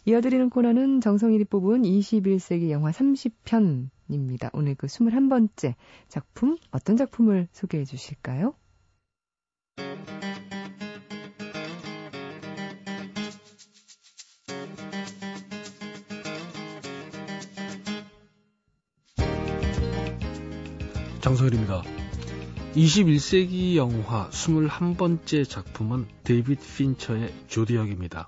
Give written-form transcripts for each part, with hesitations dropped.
이어드리는 코너는 정성일이 뽑은 21세기 영화 30편입니다. 오늘 그 21번째 작품, 어떤 작품을 소개해 주실까요? 정성일입니다. 21세기 영화 21번째 작품은 데이비드 핀처의 조디악입니다.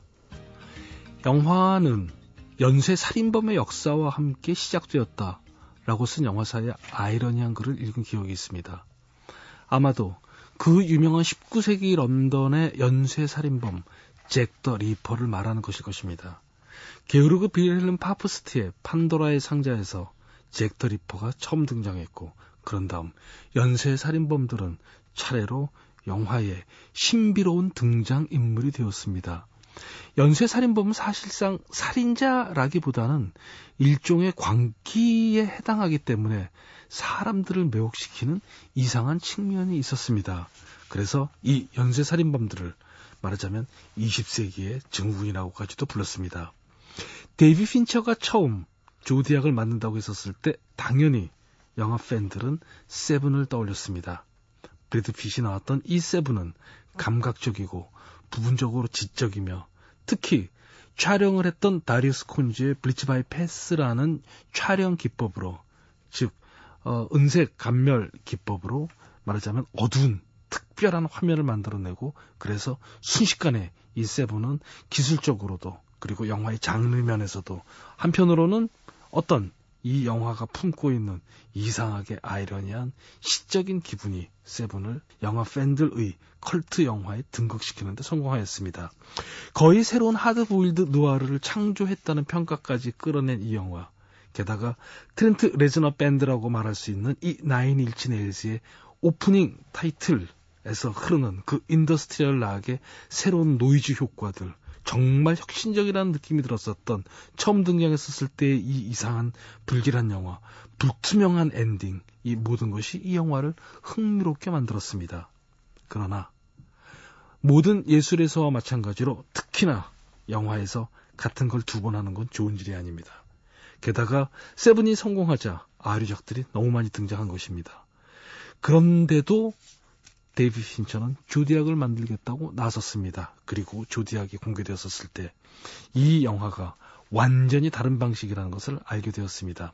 영화는 연쇄 살인범의 역사와 함께 시작되었다라고 쓴 영화사의 아이러니한 글을 읽은 기억이 있습니다. 아마도 그 유명한 19세기 런던의 연쇄 살인범 잭 더 리퍼를 말하는 것일 것입니다. 게오르그 빌헬름 파프스트의 판도라의 상자에서 잭 더 리퍼가 처음 등장했고, 그런 다음 연쇄 살인범들은 차례로 영화의 신비로운 등장인물이 되었습니다. 연쇄살인범은 사실상 살인자라기보다는 일종의 광기에 해당하기 때문에 사람들을 매혹시키는 이상한 측면이 있었습니다. 그래서 이 연쇄살인범들을 말하자면 20세기의 증후군이라고까지도 불렀습니다. 데이비드 핀처가 처음 조디악을 만든다고 했었을 때 당연히 영화 팬들은 세븐을 떠올렸습니다. 브래드 핏이 나왔던 이 세븐은 감각적이고 부분적으로 지적이며, 특히 촬영을 했던 다리우스 콘즈의 블리치 바이 패스라는 촬영 기법으로, 즉 은색 감멸 기법으로 말하자면 어두운 특별한 화면을 만들어내고, 그래서 순식간에 이 세븐은 기술적으로도 그리고 영화의 장르 면에서도, 한편으로는 어떤 이 영화가 품고 있는 이상하게 아이러니한 시적인 기분이 세븐을 영화 팬들의 컬트 영화에 등극시키는 데 성공하였습니다. 거의 새로운 하드보일드 누아르를 창조했다는 평가까지 끌어낸 이 영화, 게다가 트렌트 레즈너 밴드라고 말할 수 있는 이 나인 인치 네일즈의 오프닝 타이틀에서 흐르는 그 인더스트리얼 락의 새로운 노이즈 효과들, 정말 혁신적이라는 느낌이 들었었던, 처음 등장했었을 때의 이 이상한 불길한 영화, 불투명한 엔딩, 이 모든 것이 이 영화를 흥미롭게 만들었습니다. 그러나 모든 예술에서와 마찬가지로 특히나 영화에서 같은 걸 두 번 하는 건 좋은 일이 아닙니다. 게다가 세븐이 성공하자 아류작들이 너무 많이 등장한 것입니다. 그런데도 데이비드 핀처는 조디악을 만들겠다고 나섰습니다. 그리고 조디악이 공개되었을 때 이 영화가 완전히 다른 방식이라는 것을 알게 되었습니다.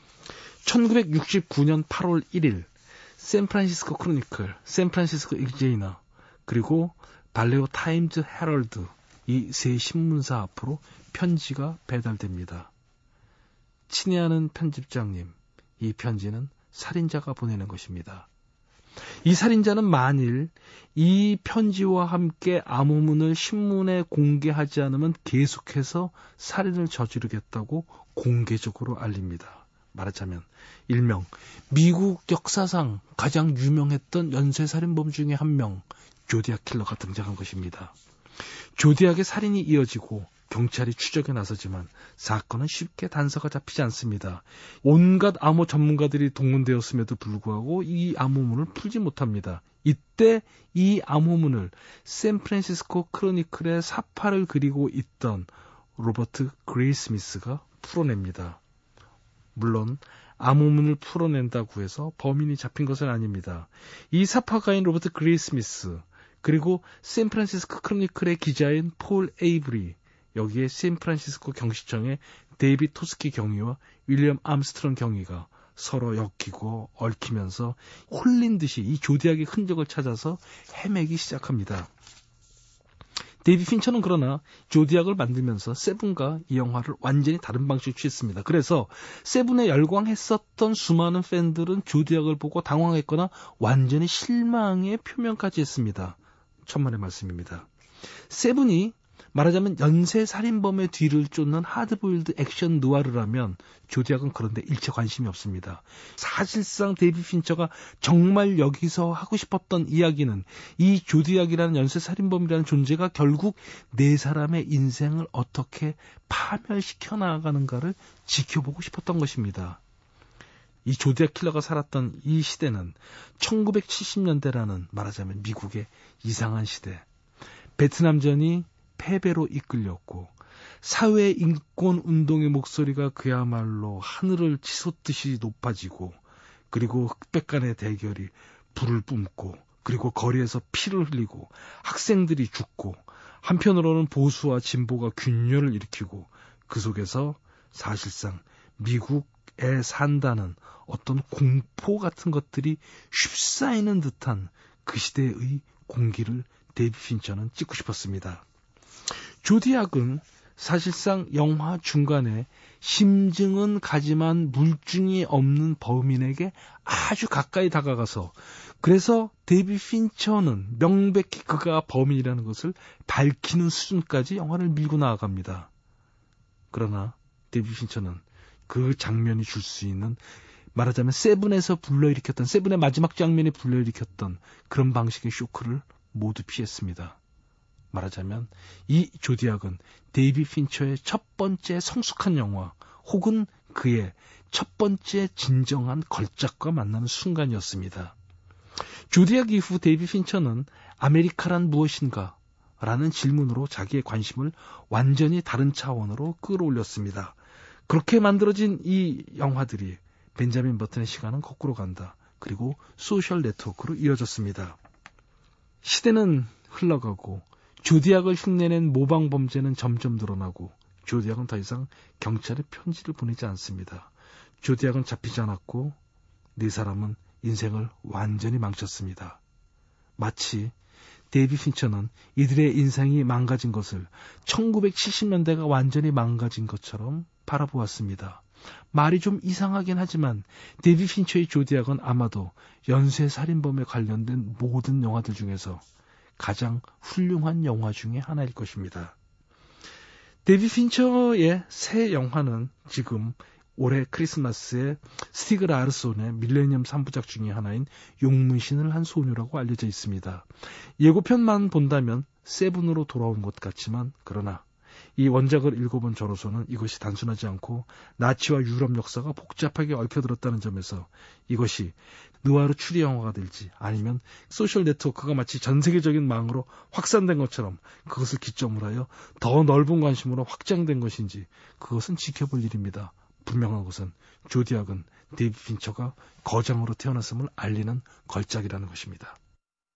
1969년 8월 1일 샌프란시스코 크로니클, 샌프란시스코 익제이너, 그리고 발레오 타임즈 헤럴드, 이 세 신문사 앞으로 편지가 배달됩니다. 친애하는 편집장님, 이 편지는 살인자가 보내는 것입니다. 이 살인자는 만일 이 편지와 함께 암호문을 신문에 공개하지 않으면 계속해서 살인을 저지르겠다고 공개적으로 알립니다. 말하자면 일명 미국 역사상 가장 유명했던 연쇄살인범 중에 한 명, 조디악 킬러가 등장한 것입니다. 조디악의 살인이 이어지고 경찰이 추적에 나서지만 사건은 쉽게 단서가 잡히지 않습니다. 온갖 암호 전문가들이 동원되었음에도 불구하고 이 암호문을 풀지 못합니다. 이때 이 암호문을 샌프란시스코 크로니클의 사파를 그리고 있던 로버트 그레이스미스가 풀어냅니다. 물론 암호문을 풀어낸다고 해서 범인이 잡힌 것은 아닙니다. 이 사파가인 로버트 그레이스미스, 그리고 샌프란시스코 크로니클의 기자인 폴 에이브리, 여기에 샌프란시스코 경시청의 데이비드 토스키 경위와 윌리엄 암스트롱 경위가 서로 엮이고 얽히면서 홀린 듯이 이 조디악의 흔적을 찾아서 헤매기 시작합니다. 데이비드 핀처는 그러나 조디악을 만들면서 세븐과 이 영화를 완전히 다른 방식으로 취했습니다. 그래서 세븐에 열광했었던 수많은 팬들은 조디악을 보고 당황했거나 완전히 실망의 표명까지 했습니다. 천만의 말씀입니다. 세븐이 말하자면 연쇄살인범의 뒤를 쫓는 하드보일드 액션 누아르라면 조디악은 그런데 일체 관심이 없습니다. 사실상 데이비드 핀처가 정말 여기서 하고 싶었던 이야기는 이 조디악이라는 연쇄살인범이라는 존재가 결국 네 사람의 인생을 어떻게 파멸시켜 나가는가를 지켜보고 싶었던 것입니다. 이 조디악 킬러가 살았던 이 시대는 1970년대라는 말하자면 미국의 이상한 시대, 베트남전이 패배로 이끌렸고 사회 인권 운동의 목소리가 그야말로 하늘을 치솟듯이 높아지고 그리고 흑백 간의 대결이 불을 뿜고 그리고 거리에서 피를 흘리고 학생들이 죽고 한편으로는 보수와 진보가 균열을 일으키고 그 속에서 사실상 미국에 산다는 어떤 공포 같은 것들이 휩싸이는 듯한 그 시대의 공기를 데이비드 핀처는 찍고 싶었습니다. 조디악은 사실상 영화 중간에 심증은 가지만 물증이 없는 범인에게 아주 가까이 다가가서 그래서 데이비드 핀처는 명백히 그가 범인이라는 것을 밝히는 수준까지 영화를 밀고 나아갑니다. 그러나 데이비드 핀처는 그 장면이 줄 수 있는 말하자면 세븐에서 불러일으켰던 세븐의 마지막 장면이 불러일으켰던 그런 방식의 쇼크를 모두 피했습니다. 말하자면 이 조디악은 데이비드 핀처의 첫 번째 성숙한 영화 혹은 그의 첫 번째 진정한 걸작과 만나는 순간이었습니다. 조디악 이후 데이비드 핀처는 아메리카란 무엇인가? 라는 질문으로 자기의 관심을 완전히 다른 차원으로 끌어올렸습니다. 그렇게 만들어진 이 영화들이 벤자민 버튼의 시간은 거꾸로 간다. 그리고 소셜 네트워크로 이어졌습니다. 시대는 흘러가고 조디악을 흉내낸 모방 범죄는 점점 늘어나고 조디악은 더 이상 경찰에 편지를 보내지 않습니다. 조디악은 잡히지 않았고 네 사람은 인생을 완전히 망쳤습니다. 마치 데이비드 핀처는 이들의 인생이 망가진 것을 1970년대가 완전히 망가진 것처럼 바라보았습니다. 말이 좀 이상하긴 하지만 데이비드 핀처의 조디악은 아마도 연쇄살인범에 관련된 모든 영화들 중에서 가장 훌륭한 영화 중에 하나일 것입니다. 데이비드 핀처의 새 영화는 지금 올해 크리스마스에 스티그 라르손의 밀레니엄 3부작 중에 하나인 용문신을 한 소녀라고 알려져 있습니다. 예고편만 본다면 세븐으로 돌아온 것 같지만 그러나 이 원작을 읽어본 저로서는 이것이 단순하지 않고 나치와 유럽 역사가 복잡하게 얽혀들었다는 점에서 이것이 느와르 추리 영화가 될지 아니면 소셜 네트워크가 마치 전 세계적인 망으로 확산된 것처럼 그것을 기점으로 하여 더 넓은 관심으로 확장된 것인지 그것은 지켜볼 일입니다. 분명한 것은 조디악은 데이비드 핀처가 거장으로 태어났음을 알리는 걸작이라는 것입니다.